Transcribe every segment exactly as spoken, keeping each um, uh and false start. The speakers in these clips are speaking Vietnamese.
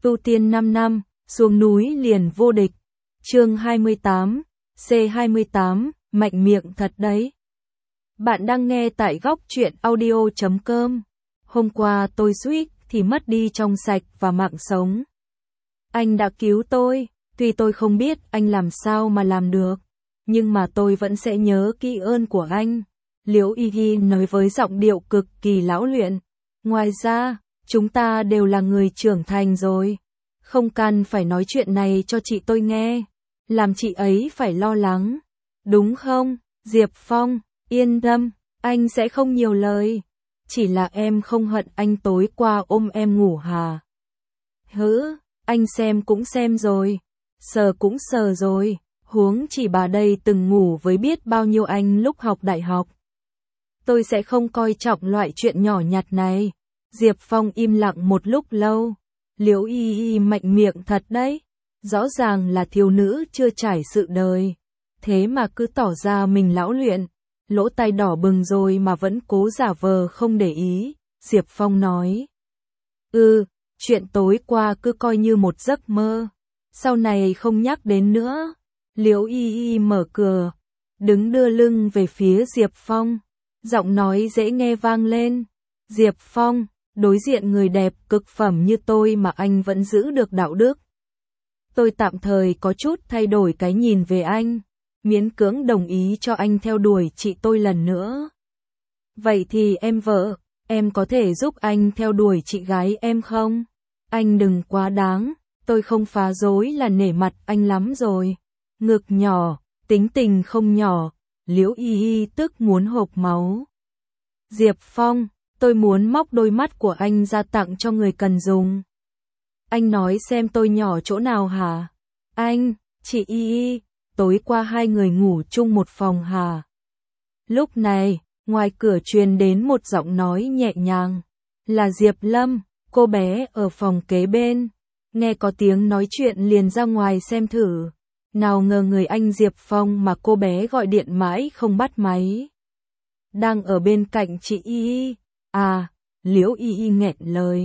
tu tiên năm năm, xuống núi liền vô địch. Chương hai mươi tám, C hai mươi tám, mạnh miệng thật đấy. Bạn đang nghe tại góc truyện audio chấm com. Hôm qua tôi suýt thì mất đi trong sạch và mạng sống. Anh đã cứu tôi, tuy tôi không biết anh làm sao mà làm được, nhưng mà tôi vẫn sẽ nhớ kỹ ơn của anh. Liễu Y Y nói với giọng điệu cực kỳ lão luyện. Ngoài ra, chúng ta đều là người trưởng thành rồi. Không cần phải nói chuyện này cho chị tôi nghe. Làm chị ấy phải lo lắng. Đúng không, Diệp Phong, yên tâm, anh sẽ không nhiều lời. Chỉ là em không hận anh tối qua ôm em ngủ hả? Hứ, anh xem cũng xem rồi. Sờ cũng sờ rồi. Huống chỉ bà đây từng ngủ với biết bao nhiêu anh lúc học đại học. Tôi sẽ không coi trọng loại chuyện nhỏ nhặt này. Diệp Phong im lặng một lúc lâu. Liễu Y Y mạnh miệng thật đấy. Rõ ràng là thiếu nữ chưa trải sự đời. Thế mà cứ tỏ ra mình lão luyện. Lỗ tai đỏ bừng rồi mà vẫn cố giả vờ không để ý. Diệp Phong nói. Ừ, chuyện tối qua cứ coi như một giấc mơ. Sau này không nhắc đến nữa. Liễu Y Y mở cửa. Đứng đưa lưng về phía Diệp Phong. Giọng nói dễ nghe vang lên. Diệp Phong, đối diện người đẹp cực phẩm như tôi mà anh vẫn giữ được đạo đức. Tôi tạm thời có chút thay đổi cái nhìn về anh. Miễn cưỡng đồng ý cho anh theo đuổi chị tôi lần nữa. Vậy thì em vợ, em có thể giúp anh theo đuổi chị gái em không? Anh đừng quá đáng, tôi không phá rối là nể mặt anh lắm rồi. Ngực nhỏ, tính tình không nhỏ, Liễu Y Y tức muốn hộc máu. Diệp Phong, tôi muốn móc đôi mắt của anh ra tặng cho người cần dùng. Anh nói xem tôi nhỏ chỗ nào hả? Anh, chị Y Y, tối qua hai người ngủ chung một phòng hả? Lúc này, ngoài cửa truyền đến một giọng nói nhẹ nhàng. Là Diệp Lâm, cô bé ở phòng kế bên. Nghe có tiếng nói chuyện liền ra ngoài xem thử. Nào ngờ người anh Diệp Phong mà cô bé gọi điện mãi không bắt máy. Đang ở bên cạnh chị Y Y. À, Liễu Y Y nghẹn lời.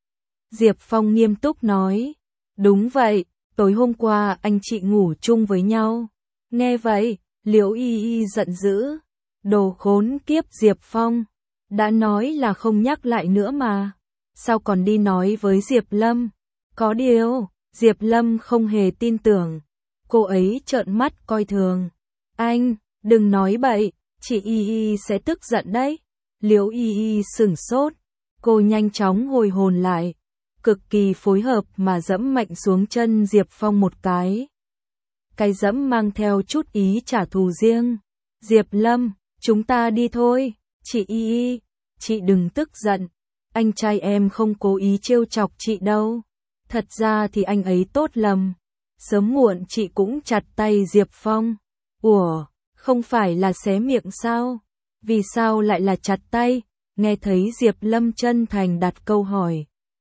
Diệp Phong nghiêm túc nói. Đúng vậy, tối hôm qua anh chị ngủ chung với nhau. Nghe vậy, Liễu Y Y giận dữ. Đồ khốn kiếp Diệp Phong. Đã nói là không nhắc lại nữa mà. Sao còn đi nói với Diệp Lâm? Có điều, Diệp Lâm không hề tin tưởng. Cô ấy trợn mắt coi thường. Anh, đừng nói bậy, chị Y Y sẽ tức giận đấy. Liễu Y Y sửng sốt. Cô nhanh chóng hồi hồn lại. Cực kỳ phối hợp mà dẫm mạnh xuống chân Diệp Phong một cái. Cái dẫm mang theo chút ý trả thù riêng. Diệp Lâm, chúng ta đi thôi. Chị Y Y, chị đừng tức giận. Anh trai em không cố ý trêu chọc chị đâu. Thật ra thì anh ấy tốt lầm. Sớm muộn chị cũng chặt tay Diệp Phong. Ủa, không phải là xé miệng sao? Vì sao lại là chặt tay? Nghe thấy Diệp Lâm chân thành đặt câu hỏi.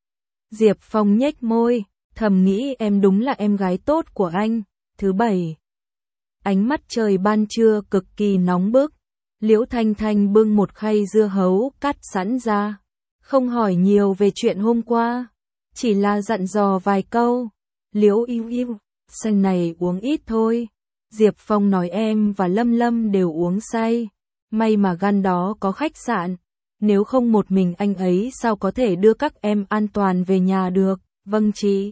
Diệp Phong nhếch môi, thầm nghĩ em đúng là em gái tốt của anh. Thứ bảy. Ánh mắt trời ban trưa cực kỳ nóng bức. Liễu Thanh Thanh bưng một khay dưa hấu cắt sẵn ra. Không hỏi nhiều về chuyện hôm qua. Chỉ là dặn dò vài câu. Liễu yêu yêu, xanh này uống ít thôi. Diệp Phong nói em và Lâm Lâm đều uống say. May mà gan đó có khách sạn. Nếu không một mình anh ấy sao có thể đưa các em an toàn về nhà được. Vâng chị.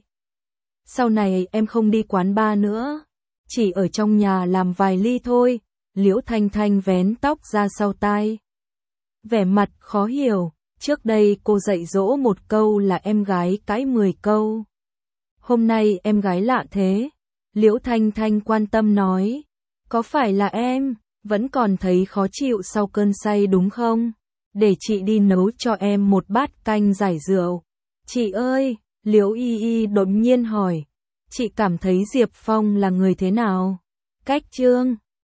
Sau này em không đi quán bar nữa. Chỉ ở trong nhà làm vài ly thôi. Liễu Thanh Thanh vén tóc ra sau tai. Vẻ mặt khó hiểu. Trước đây cô dạy dỗ một câu là em gái cãi mười câu. Hôm nay em gái lạ thế. Liễu Thanh Thanh quan tâm nói. Có phải là em vẫn còn thấy khó chịu sau cơn say đúng không? Để chị đi nấu cho em một bát canh giải rượu. Chị ơi, Liễu Y Y đột nhiên hỏi. Chị cảm thấy Diệp Phong là người thế nào? Cách trương,